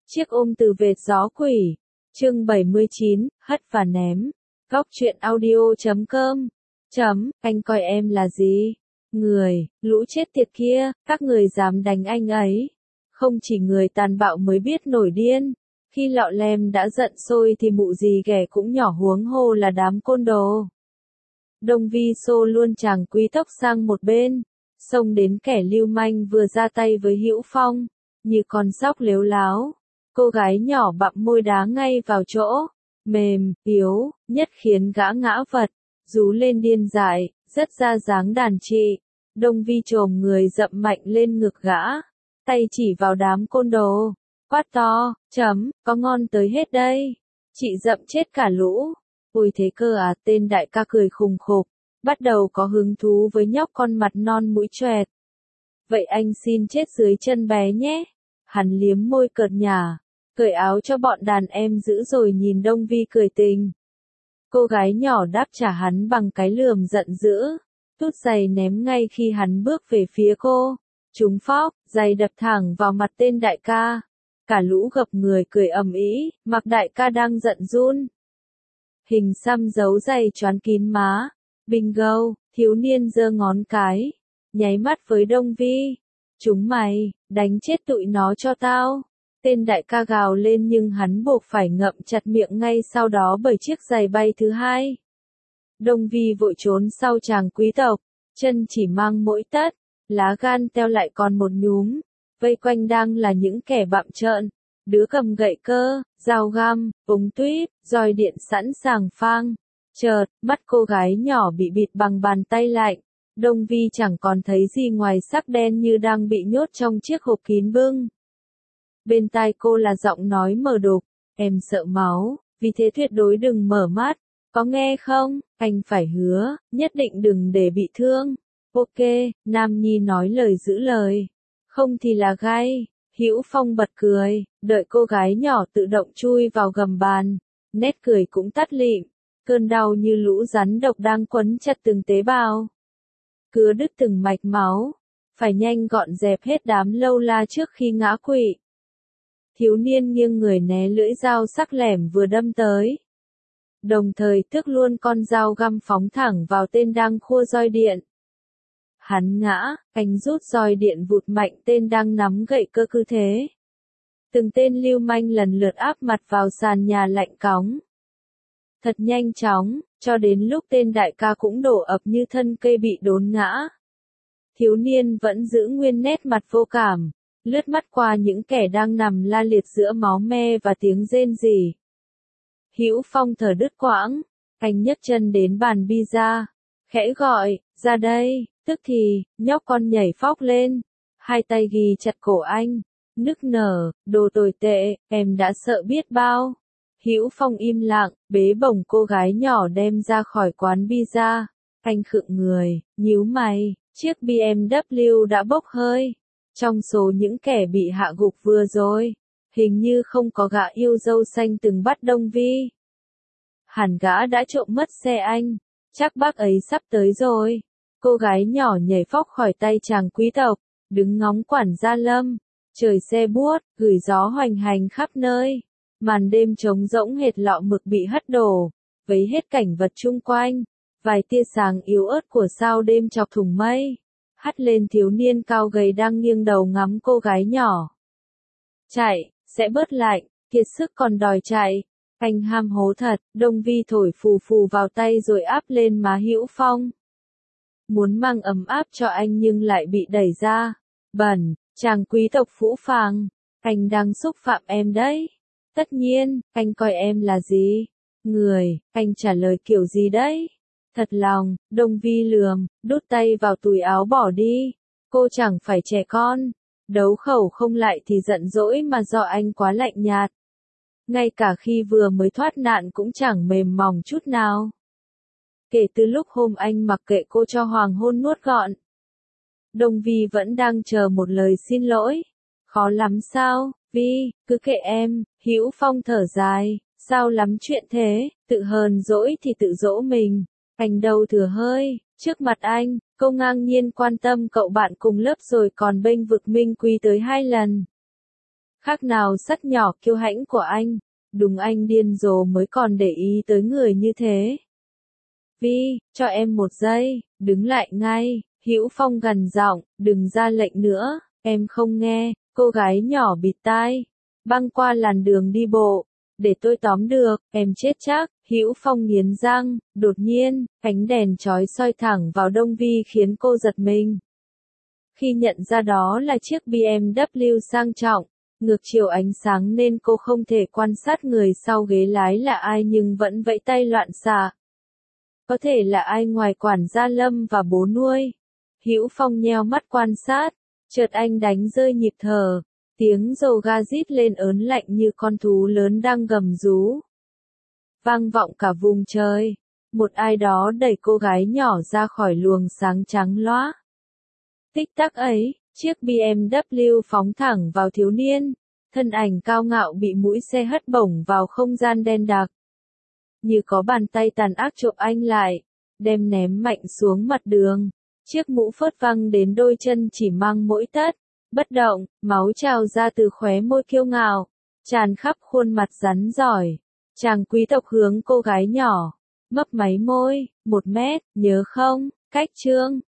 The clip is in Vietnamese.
Chiếc ôm từ vệt gió quỷ. Chương 79, hất và ném. Góc truyện audio.com. Anh coi em là gì? Người, lũ chết tiệt kia, các người dám đánh anh ấy. Không chỉ người tàn bạo mới biết nổi điên. Khi lọ lem đã giận sôi thì mụ gì ghẻ cũng nhỏ huống hồ là đám côn đồ. Đông Vi xô luôn chàng quý tốc sang một bên, xông đến kẻ lưu manh vừa ra tay với Hữu Phong, như con sóc lếu láo. Cô gái nhỏ bặm môi đá ngay vào chỗ mềm, yếu, nhất khiến gã ngã vật, rú lên điên dại, rất ra dáng đàn chị. Đông Vi chồm người dậm mạnh lên ngực gã, tay chỉ vào đám côn đồ, quát to, có ngon tới hết đây. Chị dậm chết cả lũ. Ôi thế cơ à, tên đại ca cười khùng khục, bắt đầu có hứng thú với nhóc con mặt non mũi choẹt. Vậy anh xin chết dưới chân bé nhé. Hắn liếm môi cợt nhả, cởi áo cho bọn đàn em giữ rồi nhìn Đông Vi cười tình. Cô gái nhỏ đáp trả hắn bằng cái lườm giận dữ, tút giày ném ngay khi hắn bước về phía cô. Trúng phóc, giày đập thẳng vào mặt tên đại ca. Cả lũ gập người cười ầm ĩ, mặc đại ca đang giận run. Hình xăm giấu giày choán kín má. Bingo, thiếu niên giơ ngón cái, nháy mắt với Đông Vi. Chúng mày, đánh chết tụi nó cho tao. Tên đại ca gào lên nhưng hắn buộc phải ngậm chặt miệng ngay sau đó bởi chiếc giày bay thứ hai. Đông Vi vội trốn sau chàng quý tộc, chân chỉ mang mỗi tấc, lá gan teo lại còn một nhúm. Vây quanh đang là những kẻ bặm trợn, đứa cầm gậy cơ, dao găm, ống tuyếp, roi điện sẵn sàng phang. Chợt, mắt cô gái nhỏ bị bịt bằng bàn tay lạnh. Đông Vi chẳng còn thấy gì ngoài sắc đen như đang bị nhốt trong chiếc hộp kín bưng. Bên tai cô là giọng nói mờ đục, em sợ máu, vì thế tuyệt đối đừng mở mắt, có nghe không, anh phải hứa, nhất định đừng để bị thương. Ok, Nam Nhi nói lời giữ lời, không thì là gai. Hữu Phong bật cười, đợi cô gái nhỏ tự động chui vào gầm bàn, nét cười cũng tắt lịm, cơn đau như lũ rắn độc đang quấn chặt từng tế bào, cứa đứt từng mạch máu, phải nhanh gọn dẹp hết đám lâu la trước khi ngã quỵ. Thiếu niên nghiêng người né lưỡi dao sắc lẻm vừa đâm tới, đồng thời tước luôn con dao găm phóng thẳng vào tên đang khua roi điện. Hắn ngã, anh rút roi điện vụt mạnh tên đang nắm gậy cơ cứ thế. Từng tên lưu manh lần lượt áp mặt vào sàn nhà lạnh cóng. Thật nhanh chóng, cho đến lúc tên đại ca cũng đổ ập như thân cây bị đốn ngã. Thiếu niên vẫn giữ nguyên nét mặt vô cảm, lướt mắt qua những kẻ đang nằm la liệt giữa máu me và tiếng rên rỉ. Hữu Phong thở đứt quãng, anh nhấc chân đến bàn pizza, khẽ gọi, ra đây. Tức thì, nhóc con nhảy phóc lên, hai tay ghi chặt cổ anh, nức nở, đồ tồi tệ, em đã sợ biết bao. Hữu Phong im lặng, bế bổng cô gái nhỏ đem ra khỏi quán pizza. Anh khựng người, nhíu mày, chiếc BMW đã bốc hơi. Trong số những kẻ bị hạ gục vừa rồi, hình như không có gã yêu dâu xanh từng bắt Đông Vi. Hẳn gã đã trộm mất xe anh, chắc bác ấy sắp tới rồi. Cô gái nhỏ nhảy phóc khỏi tay chàng quý tộc, đứng ngóng quản gia Lâm. Trời se buốt, gửi gió hoành hành khắp nơi. Màn đêm trống rỗng hệt lọ mực bị hất đổ, vấy hết cảnh vật chung quanh. Vài tia sáng yếu ớt của sao đêm chọc thủng mây, hắt lên thiếu niên cao gầy đang nghiêng đầu ngắm cô gái nhỏ. Chạy, sẽ bớt lạnh, kiệt sức còn đòi chạy. Anh ham hố thật, Đông Vi thổi phù phù vào tay rồi áp lên má Hữu Phong. Muốn mang ấm áp cho anh nhưng lại bị đẩy ra. Bẩn, chàng quý tộc phũ phàng, anh đang xúc phạm em đấy. Tất nhiên, anh coi em là gì? Người, anh trả lời kiểu gì đấy? Thật lòng, Đông Vi lườm, đút tay vào túi áo bỏ đi. Cô chẳng phải trẻ con, đấu khẩu không lại thì giận dỗi mà do anh quá lạnh nhạt. Ngay cả khi vừa mới thoát nạn cũng chẳng mềm mỏng chút nào. Kể từ lúc hôm anh mặc kệ cô cho hoàng hôn nuốt gọn, Đông Vi vẫn đang chờ một lời xin lỗi. Khó lắm sao, Vi, cứ kệ em. Hữu Phong thở dài, sao lắm chuyện thế, tự hờn dỗi thì tự dỗ mình. Anh đâu thừa hơi, trước mặt anh, cô ngang nhiên quan tâm cậu bạn cùng lớp rồi còn bênh vực Minh Quý tới 2 lần. Khác nào sắt nhỏ kiêu hãnh của anh. Đúng anh điên rồ mới còn để ý tới người như thế. Vi, cho em một giây, đứng lại ngay, Hữu Phong gằn giọng, đừng ra lệnh nữa, em không nghe, cô gái nhỏ bịt tai, băng qua làn đường đi bộ, để tôi tóm được, em chết chắc, Hữu Phong nghiến răng, đột nhiên, ánh đèn chói soi thẳng vào Đông Vi khiến cô giật mình. Khi nhận ra đó là chiếc BMW sang trọng, ngược chiều ánh sáng nên cô không thể quan sát người sau ghế lái là ai nhưng vẫn vẫy tay loạn xạ. Có thể là ai ngoài quản gia Lâm và bố nuôi. Hữu Phong nheo mắt quan sát, chợt anh đánh rơi nhịp thở, tiếng dầu ga rít lên ớn lạnh như con thú lớn đang gầm rú. Vang vọng cả vùng trời, một ai đó đẩy cô gái nhỏ ra khỏi luồng sáng trắng loá. Tích tắc ấy, chiếc BMW phóng thẳng vào thiếu niên, thân ảnh cao ngạo bị mũi xe hất bổng vào không gian đen đặc. Như có bàn tay tàn ác chộp anh lại, đem ném mạnh xuống mặt đường. Chiếc mũ phớt văng đến đôi chân chỉ mang mỗi tấc, bất động, máu trào ra từ khóe môi kiêu ngạo, tràn khắp khuôn mặt rắn giỏi. Chàng quý tộc hướng cô gái nhỏ, mấp máy môi, 1 mét, nhớ không, cách chương.